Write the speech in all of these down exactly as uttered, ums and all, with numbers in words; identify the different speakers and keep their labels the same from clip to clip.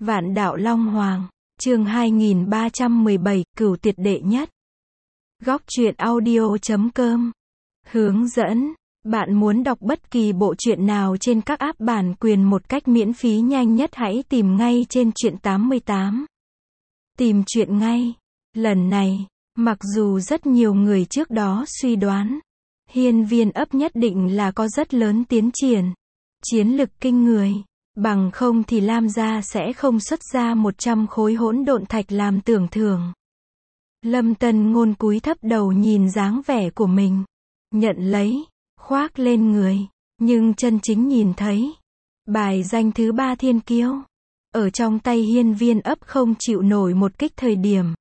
Speaker 1: Vạn đạo Long Hoàng, chương hai nghìn ba trăm mười bảy, cửu tuyệt đệ nhất. Góc truyện audio chấm com. Hướng dẫn, bạn muốn đọc bất kỳ bộ truyện nào trên các app bản quyền một cách miễn phí nhanh nhất hãy tìm ngay trên truyện tám mươi tám. Tìm truyện ngay. Lần này, mặc dù rất nhiều người trước đó suy đoán, Hiên Viên ấp nhất định là có rất lớn tiến triển, chiến lực kinh người. Bằng không thì Lam gia sẽ không xuất ra một trăm khối hỗn độn thạch làm tưởng thưởng. Lâm Tân Ngôn cúi thấp đầu nhìn dáng vẻ của mình, nhận lấy, khoác lên người, nhưng chân chính nhìn thấy bài danh thứ ba thiên kiêu ở trong tay Hiên Viên ấp không chịu nổi một kích thời điểm,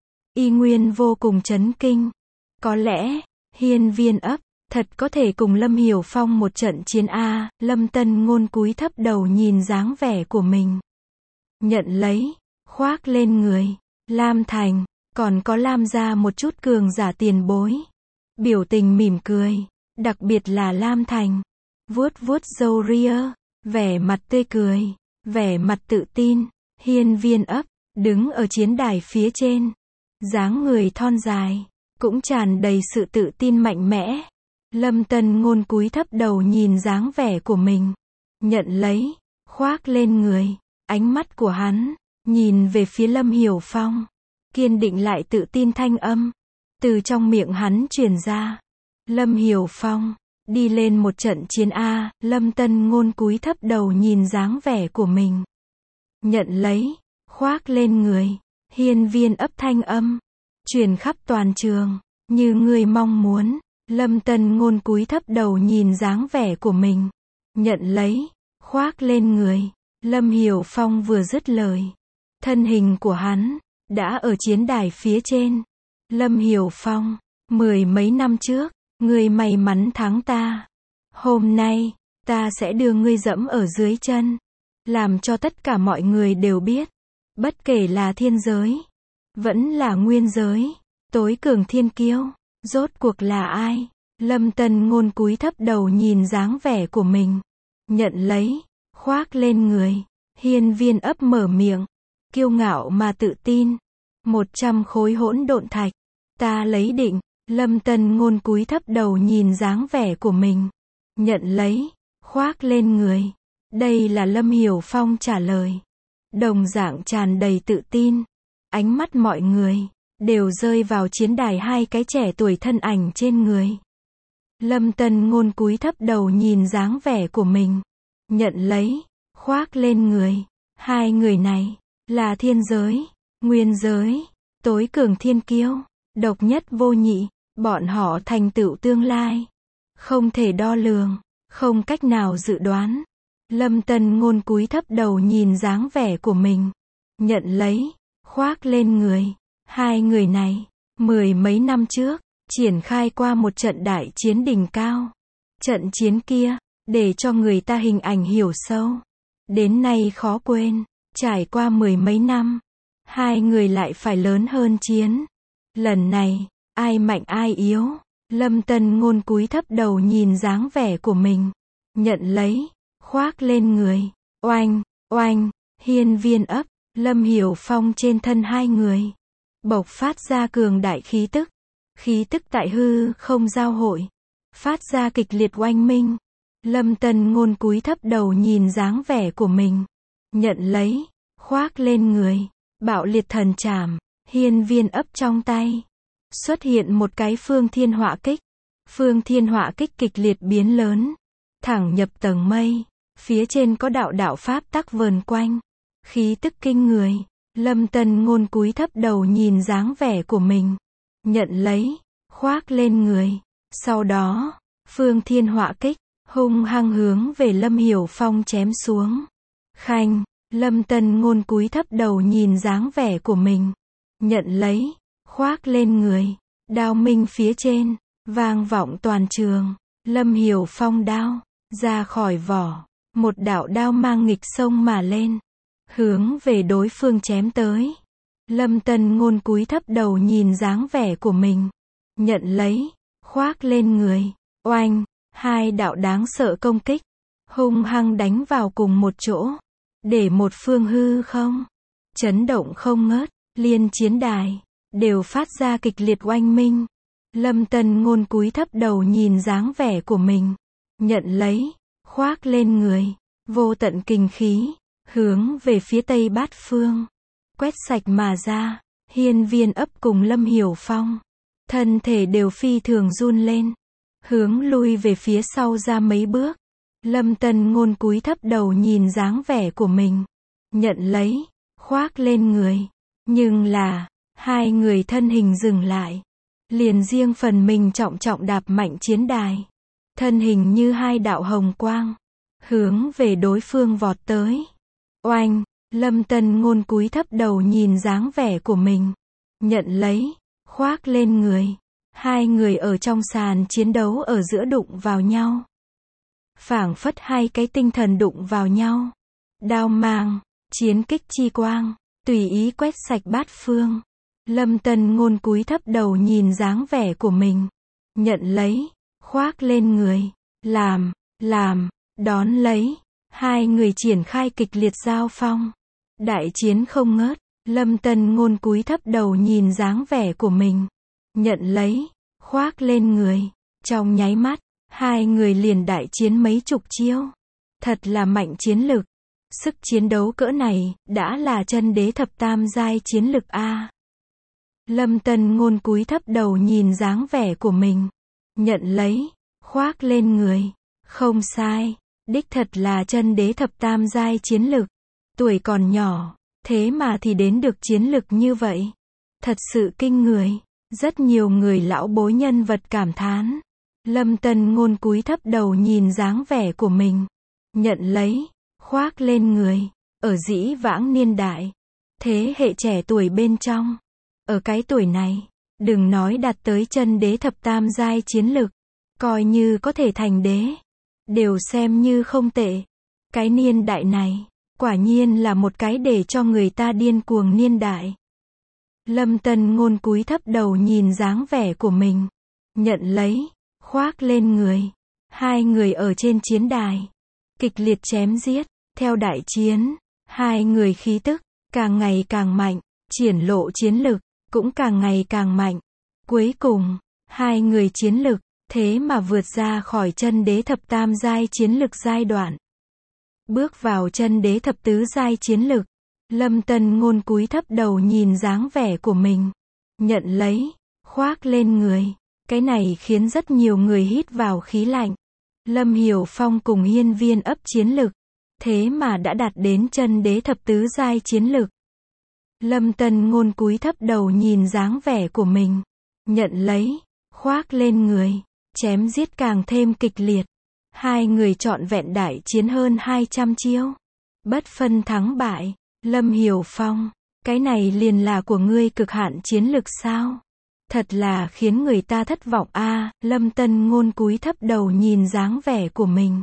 Speaker 1: y nguyên vô cùng chấn kinh. Có lẽ Hiên Viên ấp thật có thể cùng Lâm Hiểu Phong một trận chiến a. Lâm Tân Ngôn cúi thấp đầu nhìn dáng vẻ của mình, nhận lấy, khoác lên người. Lam Thành, còn có Lam gia một chút cường giả tiền bối, biểu tình mỉm cười, đặc biệt là Lam Thành, vuốt vuốt râu ria, vẻ mặt tươi cười, vẻ mặt tự tin. Hiên Viên ấp đứng ở chiến đài phía trên, dáng người thon dài, cũng tràn đầy sự tự tin mạnh mẽ. Lâm Tân Ngôn cúi thấp đầu nhìn dáng vẻ của mình, nhận lấy, khoác lên người. Ánh mắt của hắn nhìn về phía Lâm Hiểu Phong, kiên định lại tự tin thanh âm từ trong miệng hắn truyền ra. Lâm Hiểu Phong, đi lên một trận chiến a. Lâm Tân Ngôn cúi thấp đầu nhìn dáng vẻ của mình, nhận lấy, khoác lên người. Hiên Viên ấp thanh âm truyền khắp toàn trường, như người mong muốn. Lâm Tân Ngôn cúi thấp đầu nhìn dáng vẻ của mình, nhận lấy, khoác lên người. Lâm Hiểu Phong vừa dứt lời, thân hình của hắn đã ở chiến đài phía trên. Lâm Hiểu Phong, mười mấy năm trước, ngươi may mắn thắng ta. Hôm nay, ta sẽ đưa ngươi dẫm ở dưới chân, làm cho tất cả mọi người đều biết, bất kể là thiên giới, vẫn là nguyên giới, tối cường thiên kiêu, rốt cuộc là ai? Lâm Tân Ngôn cúi thấp đầu nhìn dáng vẻ của mình, nhận lấy, khoác lên người. Hiên Viên ấp mở miệng, kiêu ngạo mà tự tin. Một trăm khối hỗn độn thạch, ta lấy định. Lâm Tân Ngôn cúi thấp đầu nhìn dáng vẻ của mình, nhận lấy, khoác lên người. Đây là Lâm Hiểu Phong trả lời, đồng dạng tràn đầy tự tin. Ánh mắt mọi người đều rơi vào chiến đài hai cái trẻ tuổi thân ảnh trên người. Lâm Tân Ngôn cúi thấp đầu nhìn dáng vẻ của mình, nhận lấy, khoác lên người. Hai người này là thiên giới, nguyên giới, tối cường thiên kiêu, độc nhất vô nhị. Bọn họ thành tựu tương lai không thể đo lường, không cách nào dự đoán. Lâm Tân Ngôn cúi thấp đầu nhìn dáng vẻ của mình, nhận lấy, khoác lên người. Hai người này, mười mấy năm trước, triển khai qua một trận đại chiến đỉnh cao. Trận chiến kia, để cho người ta hình ảnh hiểu sâu, đến nay khó quên. Trải qua mười mấy năm, hai người lại phải lớn hơn chiến. Lần này, ai mạnh ai yếu? Lâm Tân Ngôn cúi thấp đầu nhìn dáng vẻ của mình, nhận lấy, khoác lên người. Oanh, oanh, Hiên Viên ấp, Lâm Hiểu Phong trên thân hai người bộc phát ra cường đại khí tức. Khí tức tại hư không giao hội, phát ra kịch liệt oanh minh. Lâm Tân Ngôn cúi thấp đầu nhìn dáng vẻ của mình, nhận lấy, khoác lên người. Bạo liệt thần trảm, Hiên Viên ấp trong tay xuất hiện một cái phương thiên họa kích. Phương thiên họa kích kịch liệt biến lớn, thẳng nhập tầng mây. Phía trên có đạo đạo pháp tắc vờn quanh, khí tức kinh người. Lâm Tân Ngôn cúi thấp đầu nhìn dáng vẻ của mình, nhận lấy, khoác lên người. Sau đó, phương thiên họa kích hung hăng hướng về Lâm Hiểu Phong chém xuống. Khanh, Lâm Tân Ngôn cúi thấp đầu nhìn dáng vẻ của mình, nhận lấy, khoác lên người. Đao minh phía trên vang vọng toàn trường. Lâm Hiểu Phong đao ra khỏi vỏ, một đạo đao mang nghịch sông mà lên, hướng về đối phương chém tới. Lâm Tân Ngôn cúi thấp đầu nhìn dáng vẻ của mình, nhận lấy, khoác lên người. Oanh, hai đạo đáng sợ công kích hung hăng đánh vào cùng một chỗ. để một phương hư không chấn động không ngớt, liên chiến đài đều phát ra kịch liệt oanh minh. Lâm Tân Ngôn cúi thấp đầu nhìn dáng vẻ của mình, nhận lấy, khoác lên người, vô tận kinh khí, hướng về phía Tây Bát Phương, quét sạch mà ra. Hiên Viên Ấp cùng Lâm Hiểu Phong, thân thể đều phi thường run lên, hướng lui về phía sau ra mấy bước. Lâm Tân Ngôn cúi thấp đầu nhìn dáng vẻ của mình, nhận lấy, khoác lên người. Nhưng là, hai người thân hình dừng lại, liền riêng phần mình trọng trọng đạp mạnh chiến đài, thân hình như hai đạo hồng quang, hướng về đối phương vọt tới. Oanh, Lâm Tân Ngôn cúi thấp đầu nhìn dáng vẻ của mình, nhận lấy, khoác lên người. Hai người ở trong sàn chiến đấu ở giữa đụng vào nhau, phảng phất hai cái tinh thần đụng vào nhau. Đao mang, chiến kích chi quang, tùy ý quét sạch bát phương. Lâm Tân Ngôn cúi thấp đầu nhìn dáng vẻ của mình, nhận lấy, khoác lên người, làm, làm, đón lấy. Hai người triển khai kịch liệt giao phong, đại chiến không ngớt. Lâm Tân Ngôn cúi thấp đầu nhìn dáng vẻ của mình, nhận lấy, khoác lên người. Trong nháy mắt, hai người liền đại chiến mấy chục chiêu. Thật là mạnh chiến lực. Sức chiến đấu cỡ này, đã là chân đế thập tam giai chiến lực a. Lâm Tân Ngôn cúi thấp đầu nhìn dáng vẻ của mình, nhận lấy, khoác lên người. Không sai, đích thật là chân đế thập tam giai chiến lực. Tuổi còn nhỏ, thế mà thì đến được chiến lực như vậy. Thật sự kinh người. Rất nhiều người lão bối nhân vật cảm thán. Lâm Tân Ngôn cúi thấp đầu nhìn dáng vẻ của mình, nhận lấy, khoác lên người. Ở dĩ vãng niên đại, thế hệ trẻ tuổi bên trong, ở cái tuổi này, đừng nói đạt tới chân đế thập tam giai chiến lực, coi như có thể thành đế, đều xem như không tệ. Cái niên đại này, quả nhiên là một cái để cho người ta điên cuồng niên đại. Lâm Tân Ngôn cúi thấp đầu nhìn dáng vẻ của mình, nhận lấy, khoác lên người. Hai người ở trên chiến đài, kịch liệt chém giết. Theo đại chiến, hai người khí tức, càng ngày càng mạnh, triển lộ chiến lực, cũng càng ngày càng mạnh. Cuối cùng, hai người chiến lực, thế mà vượt ra khỏi chân đế thập tam giai chiến lực giai đoạn. Bước vào chân đế thập tứ giai chiến lực. Lâm Tân Ngôn cúi thấp đầu nhìn dáng vẻ của mình, nhận lấy, khoác lên người. Cái này khiến rất nhiều người hít vào khí lạnh. Lâm Hiểu Phong cùng Hiên Viên Ấp chiến lực, thế mà đã đạt đến chân đế thập tứ giai chiến lực. Lâm Tân Ngôn cúi thấp đầu nhìn dáng vẻ của mình, nhận lấy, khoác lên người. Chém giết càng thêm kịch liệt. Hai người trọn vẹn đại chiến hơn hai trăm chiêu, bất phân thắng bại. Lâm Hiểu Phong, cái này liền là của ngươi cực hạn chiến lực sao? Thật là khiến người ta thất vọng a. Lâm Tân Ngôn cúi thấp đầu nhìn dáng vẻ của mình,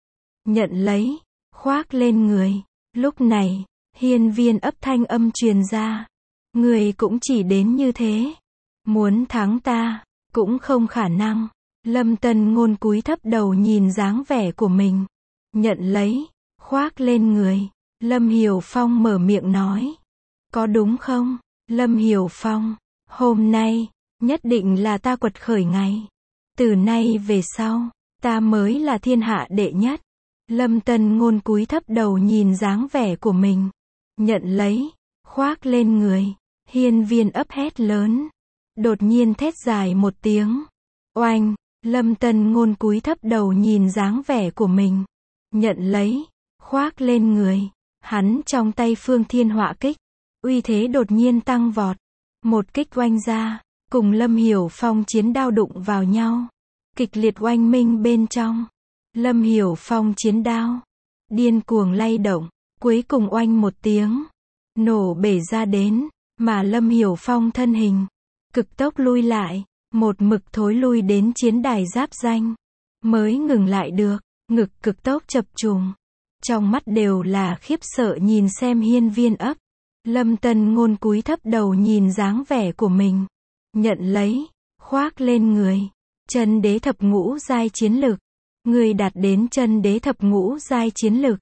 Speaker 1: nhận lấy, khoác lên người. Lúc này, Hiên Viên Ấp thanh âm truyền ra, ngươi cũng chỉ đến như thế, muốn thắng ta, cũng không khả năng. Lâm Tân Ngôn cúi thấp đầu nhìn dáng vẻ của mình, nhận lấy, khoác lên người. Lâm Hiểu Phong mở miệng nói, có đúng không? Lâm Hiểu Phong, hôm nay, nhất định là ta quật khởi ngày. Từ nay về sau, ta mới là thiên hạ đệ nhất. Lâm Tân Ngôn cúi thấp đầu nhìn dáng vẻ của mình, nhận lấy, khoác lên người. Hiên Viên Ấp hét lớn, đột nhiên thét dài một tiếng. Oanh, Lâm Tân Ngôn cúi thấp đầu nhìn dáng vẻ của mình, nhận lấy, khoác lên người. Hắn trong tay Phương Thiên Họa kích, uy thế đột nhiên tăng vọt. Một kích oanh ra, cùng Lâm Hiểu Phong chiến đao đụng vào nhau. Kịch liệt oanh minh bên trong. Lâm Hiểu Phong chiến đao, điên cuồng lay động, cuối cùng oanh một tiếng, nổ bể ra đến, mà Lâm Hiểu Phong thân hình, cực tốc lui lại, một mực thối lui đến chiến đài giáp danh, mới ngừng lại được, ngực cực tốc chập trùng. Trong mắt đều là khiếp sợ nhìn xem Hiên Viên Ấp. Lâm Tân Ngôn cúi thấp đầu nhìn dáng vẻ của mình, nhận lấy, khoác lên người. Chân đế thập ngũ giai chiến lực. Người đạt đến chân đế thập ngũ giai chiến lực.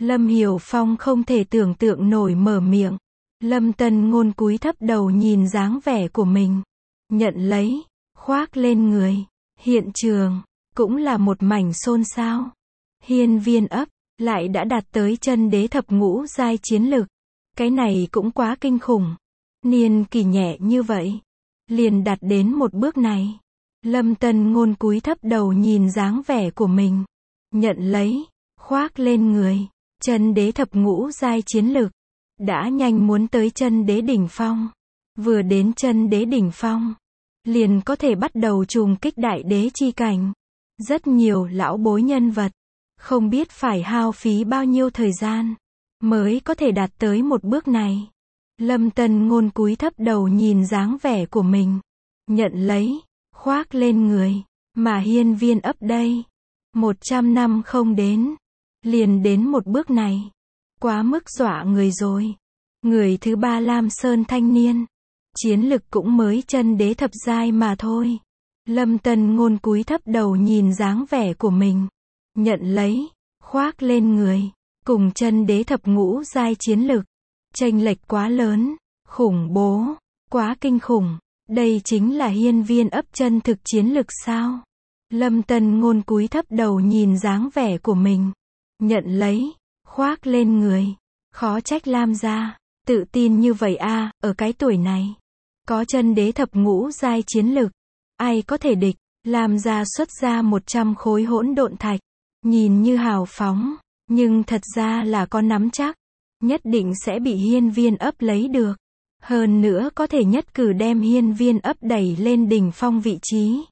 Speaker 1: Lâm Hiểu Phong không thể tưởng tượng nổi mở miệng. Lâm Tân Ngôn cúi thấp đầu nhìn dáng vẻ của mình. Nhận lấy, khoác lên người. Hiện trường, cũng là một mảnh xôn xao. Hiên Viên ấp, lại đã đạt tới chân đế thập ngũ giai chiến lực. Cái này cũng quá kinh khủng. Niên kỳ nhẹ như vậy, liền đạt đến một bước này. Lâm Tân Ngôn cúi thấp đầu nhìn dáng vẻ của mình. Nhận lấy, khoác lên người. Chân đế thập ngũ giai chiến lực. Đã nhanh muốn tới chân đế đỉnh phong. Vừa đến chân đế đỉnh phong, liền có thể bắt đầu trùng kích đại đế chi cảnh. Rất nhiều lão bối nhân vật, không biết phải hao phí bao nhiêu thời gian, mới có thể đạt tới một bước này. Lâm Tân Ngôn cúi thấp đầu nhìn dáng vẻ của mình. Nhận lấy, khoác lên người. Mà Hiên Viên ấp đây, một trăm năm không đến, liền đến một bước này. Quá mức dọa người rồi. Người thứ ba Lam Sơn thanh niên, chiến lực cũng mới chân đế thập giai mà thôi. Lâm Tân Ngôn cúi thấp đầu nhìn dáng vẻ của mình. Nhận lấy, khoác lên người. Cùng chân đế thập ngũ giai chiến lực, chênh lệch quá lớn, khủng bố, quá kinh khủng. Đây chính là Hiên Viên ấp chân thực chiến lực sao? Lâm Tân Ngôn cúi thấp đầu nhìn dáng vẻ của mình. Nhận lấy, khoác lên người. Khó trách Lam gia tự tin như vậy a, ở cái tuổi này. Có chân đế thập ngũ giai chiến lực, ai có thể địch? Lam gia xuất ra một trăm khối hỗn độn thạch, nhìn như hào phóng, nhưng thật ra là có nắm chắc, nhất định sẽ bị Hiên Viên ấp lấy được. Hơn nữa có thể nhất cử đem Hiên Viên ấp đẩy lên đỉnh phong vị trí.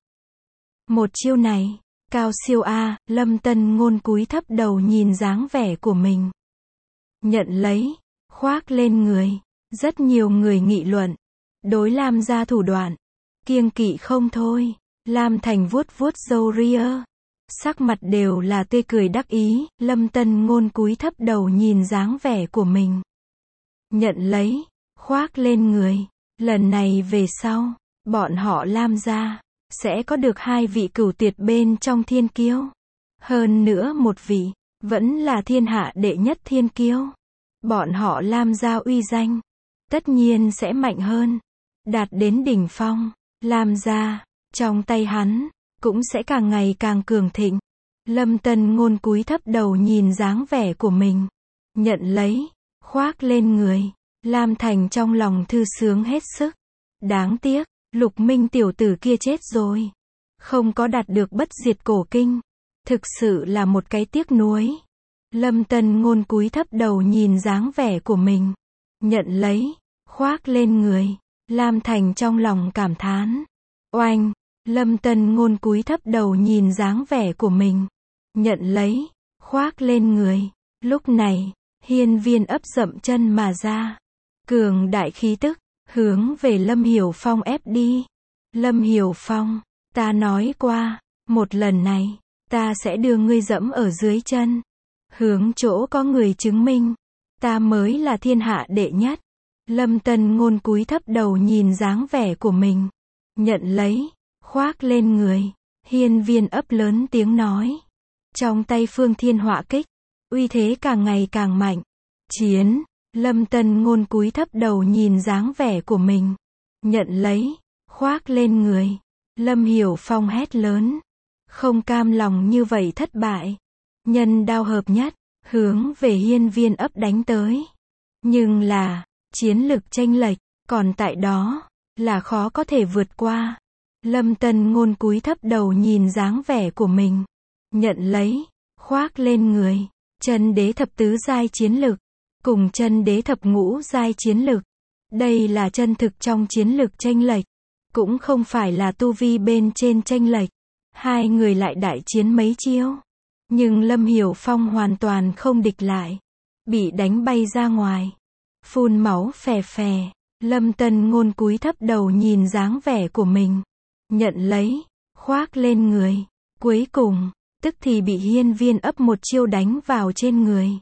Speaker 1: Một chiêu này, cao siêu a, Lâm Tân Ngôn cúi thấp đầu nhìn dáng vẻ của mình. Nhận lấy, khoác lên người. Rất nhiều người nghị luận, đối Lam gia thủ đoạn, kiêng kỵ không thôi. Lam Thành vuốt vuốt râu ria, sắc mặt đều là tươi cười đắc ý. Lâm Tân Ngôn cúi thấp đầu nhìn dáng vẻ của mình. Nhận lấy, khoác lên người. Lần này về sau, bọn họ Lam gia sẽ có được hai vị cửu tuyệt bên trong thiên kiêu. Hơn nữa một vị, vẫn là thiên hạ đệ nhất thiên kiêu. Bọn họ Lam gia uy danh, tất nhiên sẽ mạnh hơn. Đạt đến đỉnh phong, Lam gia, trong tay hắn, cũng sẽ càng ngày càng cường thịnh. Lâm Tân Ngôn cúi thấp đầu nhìn dáng vẻ của mình. Nhận lấy, khoác lên người. Lam Thành trong lòng thư sướng hết sức. Đáng tiếc, Lục Minh tiểu tử kia chết rồi. Không có đạt được bất diệt cổ kinh. Thực sự là một cái tiếc nuối. Lâm Tân Ngôn cúi thấp đầu nhìn dáng vẻ của mình. Nhận lấy, khoác lên người. Lam Thành trong lòng cảm thán. Oanh! Lâm Tân Ngôn cúi thấp đầu nhìn dáng vẻ của mình. Nhận lấy, khoác lên người. Lúc này, Hiên Viên ấp dậm chân mà ra. Cường đại khí tức, hướng về Lâm Hiểu Phong ép đi. Lâm Hiểu Phong, ta nói qua, một lần này, ta sẽ đưa ngươi dẫm ở dưới chân. Hướng chỗ có người chứng minh, ta mới là thiên hạ đệ nhất. Lâm Tân Ngôn cúi thấp đầu nhìn dáng vẻ của mình. Nhận lấy, khoác lên người. Hiên Viên ấp lớn tiếng nói. Trong tay Phương Thiên Họa kích, uy thế càng ngày càng mạnh. Chiến! Lâm Tân Ngôn cúi thấp đầu nhìn dáng vẻ của mình. Nhận lấy, khoác lên người. Lâm Hiểu Phong hét lớn. Không cam lòng như vậy thất bại. Nhân đao hợp nhất, hướng về Hiên Viên ấp đánh tới. Nhưng là, chiến lực chênh lệch, còn tại đó, là khó có thể vượt qua. Lâm Tân Ngôn cúi thấp đầu nhìn dáng vẻ của mình. Nhận lấy, khoác lên người. Chân đế thập tứ giai chiến lực, cùng chân đế thập ngũ giai chiến lực. Đây là chân thực trong chiến lực chênh lệch, cũng không phải là tu vi bên trên chênh lệch. Hai người lại đại chiến mấy chiêu, nhưng Lâm Hiểu Phong hoàn toàn không địch lại, bị đánh bay ra ngoài, phun máu phè phè. Lâm Tân Ngôn cúi thấp đầu nhìn dáng vẻ của mình. Nhận lấy, khoác lên người. Cuối cùng, tức thì bị Hiên Viên ấp một chiêu đánh vào trên người,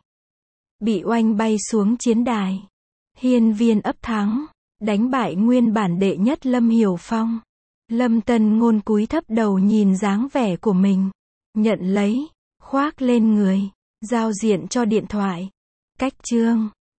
Speaker 1: bị oanh bay xuống chiến đài. Hiên Viên ấp thắng, đánh bại nguyên bản đệ nhất Lâm Hiểu Phong. Lâm Tân Ngôn cúi thấp đầu nhìn dáng vẻ của mình. Nhận lấy, khoác lên người. Giao diện cho điện thoại. Cách chương